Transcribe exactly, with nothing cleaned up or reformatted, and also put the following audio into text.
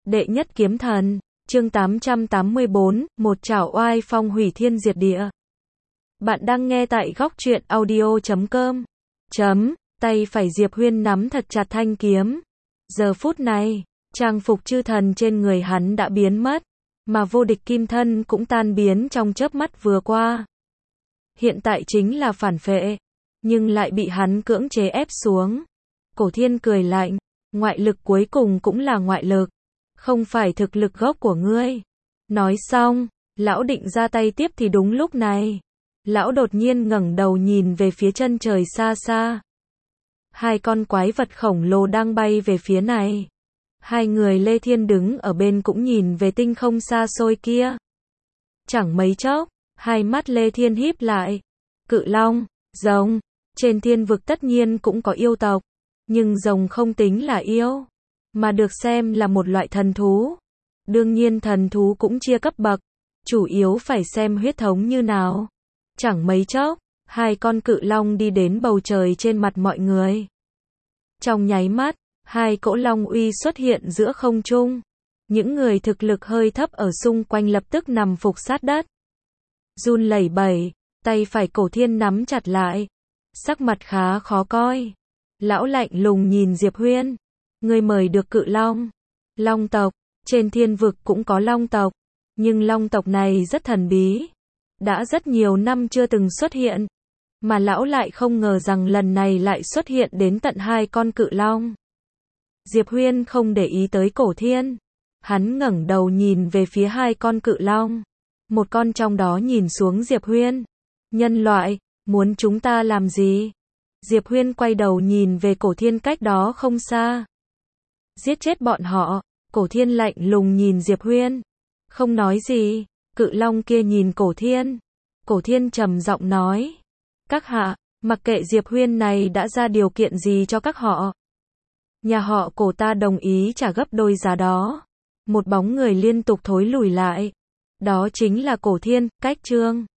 Đệ nhất kiếm thần, chương tám trăm tám mươi bốn, một chảo oai phong hủy thiên diệt địa. Bạn đang nghe tại góc truyện audio chấm com. Chấm, tay phải Diệp Huyên nắm thật chặt thanh kiếm. Giờ phút này, trang phục chư thần trên người hắn đã biến mất, mà vô địch kim thân cũng tan biến trong chớp mắt vừa qua. Hiện tại chính là phản phệ, nhưng lại bị hắn cưỡng chế ép xuống. Cổ Thiên cười lạnh, ngoại lực cuối cùng cũng là ngoại lực, không phải thực lực gốc của ngươi. Nói xong, lão định ra tay tiếp thì đúng lúc này, lão đột nhiên ngẩng đầu nhìn về phía chân trời xa xa. Hai con quái vật khổng lồ đang bay về phía này. Hai người Lê Thiên đứng ở bên cũng nhìn về tinh không xa xôi kia. Chẳng mấy chốc, hai mắt Lê Thiên híp lại. Cự long, rồng, trên thiên vực tất nhiên cũng có yêu tộc, nhưng rồng không tính là yêu, mà được xem là một loại thần thú. Đương nhiên thần thú cũng chia cấp bậc, chủ yếu phải xem huyết thống như nào. Chẳng mấy chốc, hai con cự long đi đến bầu trời trên mặt mọi người. Trong nháy mắt, hai cỗ long uy xuất hiện giữa không trung. Những người thực lực hơi thấp ở xung quanh lập tức nằm phục sát đất. Run lẩy bẩy, tay phải Cổ Thiên nắm chặt lại. Sắc mặt khá khó coi. Lão lạnh lùng nhìn Diệp Huyên. Ngươi mời được cự long. Long tộc, trên thiên vực cũng có long tộc. Nhưng long tộc này rất thần bí. Đã rất nhiều năm chưa từng xuất hiện. Mà lão lại không ngờ rằng lần này lại xuất hiện đến tận hai con cự long. Diệp Huyên không để ý tới Cổ Thiên. Hắn ngẩng đầu nhìn về phía hai con cự long. Một con trong đó nhìn xuống Diệp Huyên. Nhân loại, muốn chúng ta làm gì? Diệp Huyên quay đầu nhìn về Cổ Thiên cách đó không xa. Giết chết bọn họ. Cổ Thiên lạnh lùng nhìn Diệp Huyên. Không nói gì. Cự long kia nhìn Cổ Thiên. Cổ Thiên trầm giọng nói. Các hạ, mặc kệ Diệp Huyên này đã ra điều kiện gì cho các họ. Nhà họ Cổ ta đồng ý trả gấp đôi giá đó. Một bóng người liên tục thối lùi lại. Đó chính là Cổ Thiên, cách trương.